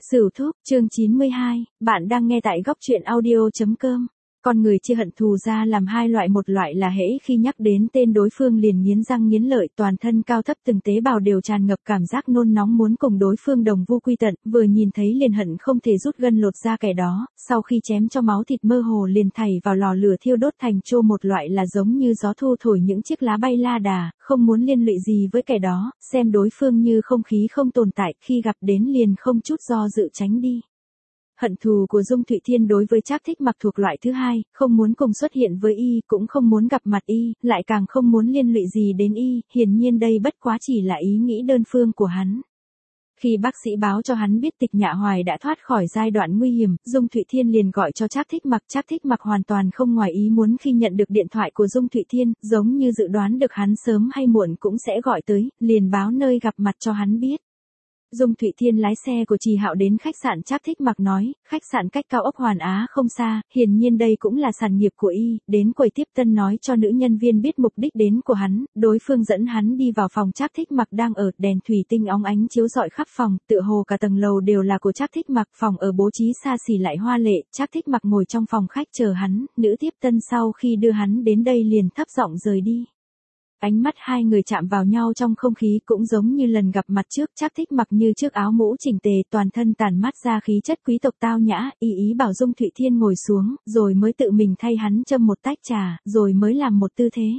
Sửu thúc, chương 92, bạn đang nghe tại góc truyện audio.com. Con người chia hận thù ra làm hai loại, một loại là hễ khi nhắc đến tên đối phương liền nghiến răng nghiến lợi, toàn thân cao thấp từng tế bào đều tràn ngập cảm giác nôn nóng muốn cùng đối phương đồng vu quy tận, vừa nhìn thấy liền hận không thể rút gân lột da kẻ đó, sau khi chém cho máu thịt mơ hồ liền thảy vào lò lửa thiêu đốt thành tro. Một loại là giống như gió thu thổi những chiếc lá bay la đà, không muốn liên lụy gì với kẻ đó, xem đối phương như không khí không tồn tại, khi gặp đến liền không chút do dự tránh đi. Hận thù của Dung Thụy Thiên đối với Trác Thích Mặc thuộc loại thứ hai, không muốn cùng xuất hiện với y, cũng không muốn gặp mặt y, lại càng không muốn liên lụy gì đến y, hiển nhiên đây bất quá chỉ là ý nghĩ đơn phương của hắn. Khi bác sĩ báo cho hắn biết Tịch Nhạ Hoài đã thoát khỏi giai đoạn nguy hiểm, Dung Thụy Thiên liền gọi cho Trác Thích Mặc. Trác Thích Mặc hoàn toàn không ngoài ý muốn khi nhận được điện thoại của Dung Thụy Thiên, giống như dự đoán được hắn sớm hay muộn cũng sẽ gọi tới, liền báo nơi gặp mặt cho hắn biết. Dung Thụy Thiên lái xe của Trì Hạo đến khách sạn. Trác Thích Mặc nói, khách sạn cách cao ốc Hoàn Á không xa, hiển nhiên đây cũng là sản nghiệp của y, đến quầy tiếp tân nói cho nữ nhân viên biết mục đích đến của hắn, đối phương dẫn hắn đi vào phòng Trác Thích Mặc đang ở, đèn thủy tinh óng ánh chiếu rọi khắp phòng, tựa hồ cả tầng lầu đều là của Trác Thích Mặc, phòng ở bố trí xa xỉ lại hoa lệ. Trác Thích Mặc ngồi trong phòng khách chờ hắn, nữ tiếp tân sau khi đưa hắn đến đây liền thấp giọng rời đi. Ánh mắt hai người chạm vào nhau trong không khí cũng giống như lần gặp mặt trước. Trác Thích Mặc như chiếc áo mũ chỉnh tề, toàn thân tản mát ra khí chất quý tộc tao nhã, ý bảo Dung Thụy Thiên ngồi xuống, rồi mới tự mình thay hắn châm một tách trà, rồi mới làm một tư thế.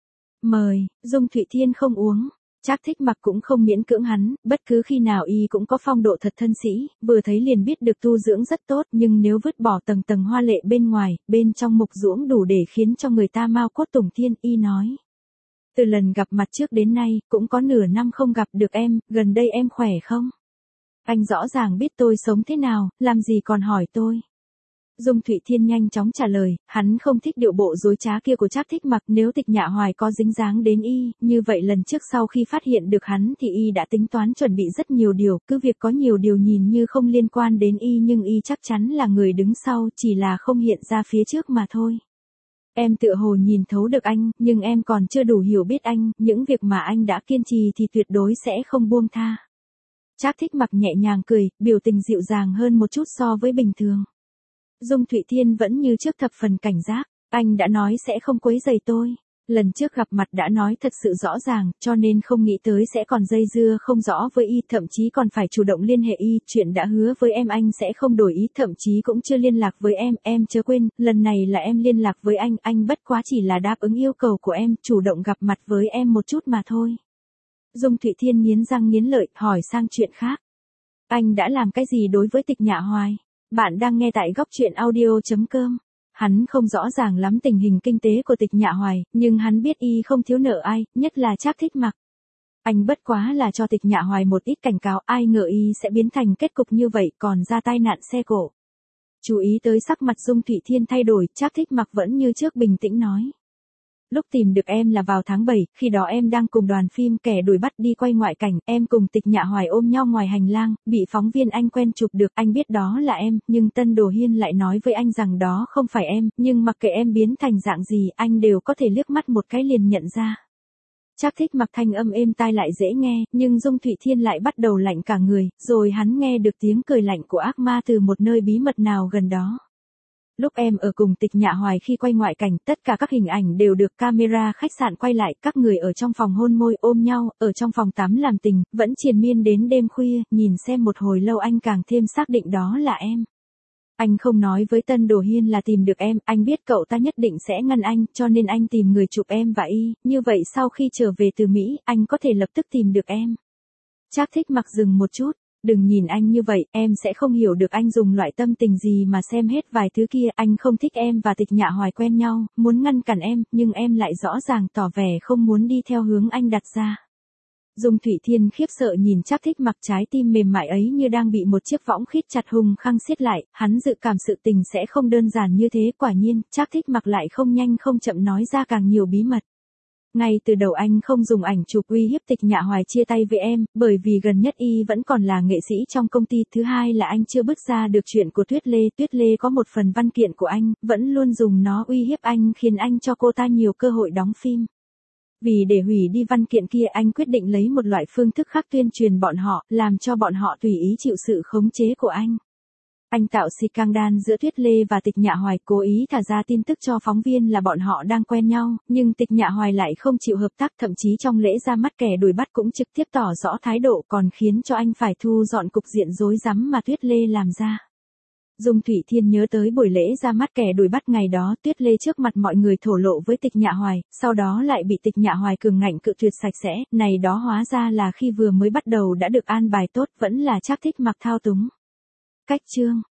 Mời. Dung Thụy Thiên không uống. Trác Thích Mặc cũng không miễn cưỡng hắn, bất cứ khi nào y cũng có phong độ thật thân sĩ, vừa thấy liền biết được tu dưỡng rất tốt, nhưng nếu vứt bỏ tầng tầng hoa lệ bên ngoài, bên trong mục ruỗng đủ để khiến cho người ta mao cốt tùng thiên. Y nói. Từ lần gặp mặt trước đến nay, cũng có nửa năm không gặp được em, gần đây em khỏe không? Anh rõ ràng biết tôi sống thế nào, làm gì còn hỏi tôi? Dung Thụy Thiên nhanh chóng trả lời, hắn không thích điệu bộ dối trá kia của Trác Thích Mặc. Nếu Tịch Nhạ Hoài có dính dáng đến y, như vậy lần trước sau khi phát hiện được hắn thì y đã tính toán chuẩn bị rất nhiều điều, cứ việc có nhiều điều nhìn như không liên quan đến y nhưng y chắc chắn là người đứng sau, chỉ là không hiện ra phía trước mà thôi. Em tựa hồ nhìn thấu được anh, nhưng em còn chưa đủ hiểu biết anh, những việc mà anh đã kiên trì thì tuyệt đối sẽ không buông tha. Trác Thích Mặc nhẹ nhàng cười, biểu tình dịu dàng hơn một chút so với bình thường. Dung Thụy Thiên vẫn như trước thập phần cảnh giác, anh đã nói sẽ không quấy rầy tôi. Lần trước gặp mặt đã nói thật sự rõ ràng, cho nên không nghĩ tới sẽ còn dây dưa không rõ với y, thậm chí còn phải chủ động liên hệ y, chuyện đã hứa với em anh sẽ không đổi ý, thậm chí cũng chưa liên lạc với em chớ quên, lần này là em liên lạc với anh bất quá chỉ là đáp ứng yêu cầu của em, chủ động gặp mặt với em một chút mà thôi. Dung Thụy Thiên nghiến răng nghiến lợi, hỏi sang chuyện khác. Anh đã làm cái gì đối với Tịch Nhạ Hoài? Bạn đang nghe tại góc truyện audio.com. Hắn không rõ ràng lắm tình hình kinh tế của Tịch Nhạ Hoài, nhưng hắn biết y không thiếu nợ ai, nhất là Trác Thích Mặc. Anh bất quá là cho Tịch Nhạ Hoài một ít cảnh cáo, ai ngờ y sẽ biến thành kết cục như vậy, còn ra tai nạn xe cộ. Chú ý tới sắc mặt Dung Thụy Thiên thay đổi, Trác Thích Mặc vẫn như trước bình tĩnh nói. Lúc tìm được em là vào tháng 7, khi đó em đang cùng đoàn phim Kẻ Đuổi Bắt đi quay ngoại cảnh, em cùng Tịch Nhạ Hoài ôm nhau ngoài hành lang, bị phóng viên anh quen chụp được, anh biết đó là em, nhưng Tân Đồ Hiên lại nói với anh rằng đó không phải em, nhưng mặc kệ em biến thành dạng gì, anh đều có thể liếc mắt một cái liền nhận ra. Trác Thích Mặc thanh âm êm tai lại dễ nghe, nhưng Dung Thụy Thiên lại bắt đầu lạnh cả người, rồi hắn nghe được tiếng cười lạnh của ác ma từ một nơi bí mật nào gần đó. Lúc em ở cùng Tịch Nhạ Hoài khi quay ngoại cảnh, tất cả các hình ảnh đều được camera khách sạn quay lại, các người ở trong phòng hôn môi ôm nhau, ở trong phòng tắm làm tình, vẫn triền miên đến đêm khuya, nhìn xem một hồi lâu anh càng thêm xác định đó là em. Anh không nói với Tân Đồ Hiên là tìm được em, anh biết cậu ta nhất định sẽ ngăn anh, cho nên anh tìm người chụp em và y, như vậy sau khi trở về từ Mỹ, anh có thể lập tức tìm được em. Trác Thích Mặc dừng một chút. Đừng nhìn anh như vậy, em sẽ không hiểu được anh dùng loại tâm tình gì mà xem hết vài thứ kia, anh không thích em và Tịch Nhạ Hoài quen nhau, muốn ngăn cản em, nhưng em lại rõ ràng tỏ vẻ không muốn đi theo hướng anh đặt ra. Dung Thụy Thiên khiếp sợ nhìn Trác Thích Mặc, trái tim mềm mại ấy như đang bị một chiếc võng khít chặt hung hăng siết lại, hắn dự cảm sự tình sẽ không đơn giản như thế, quả nhiên, Trác Thích Mặc lại không nhanh không chậm nói ra càng nhiều bí mật. Ngay từ đầu anh không dùng ảnh chụp uy hiếp Tịch Nhạ Hoài chia tay với em, bởi vì gần nhất y vẫn còn là nghệ sĩ trong công ty, thứ hai là anh chưa bước ra được chuyện của Tuyết Lê có một phần văn kiện của anh, vẫn luôn dùng nó uy hiếp anh khiến anh cho cô ta nhiều cơ hội đóng phim. Vì để hủy đi văn kiện kia anh quyết định lấy một loại phương thức khác tuyên truyền bọn họ, làm cho bọn họ tùy ý chịu sự khống chế của anh. Anh tạo scandal giữa Tuyết Lê và Tịch Nhạ Hoài, cố ý thả ra tin tức cho phóng viên là bọn họ đang quen nhau, nhưng Tịch Nhạ Hoài lại không chịu hợp tác, thậm chí trong lễ ra mắt kẻ đuổi bắt cũng trực tiếp tỏ rõ thái độ, còn khiến cho anh phải thu dọn cục diện rối rắm mà Tuyết Lê làm ra. Dung Thủy Thiên nhớ tới buổi lễ ra mắt kẻ đuổi bắt ngày đó, Tuyết Lê trước mặt mọi người thổ lộ với Tịch Nhạ Hoài, sau đó lại bị Tịch Nhạ Hoài cường ngạnh cự tuyệt sạch sẽ, này đó hóa ra là khi vừa mới bắt đầu đã được an bài tốt, vẫn là Trác Thích Mặc thao túng. Cách chương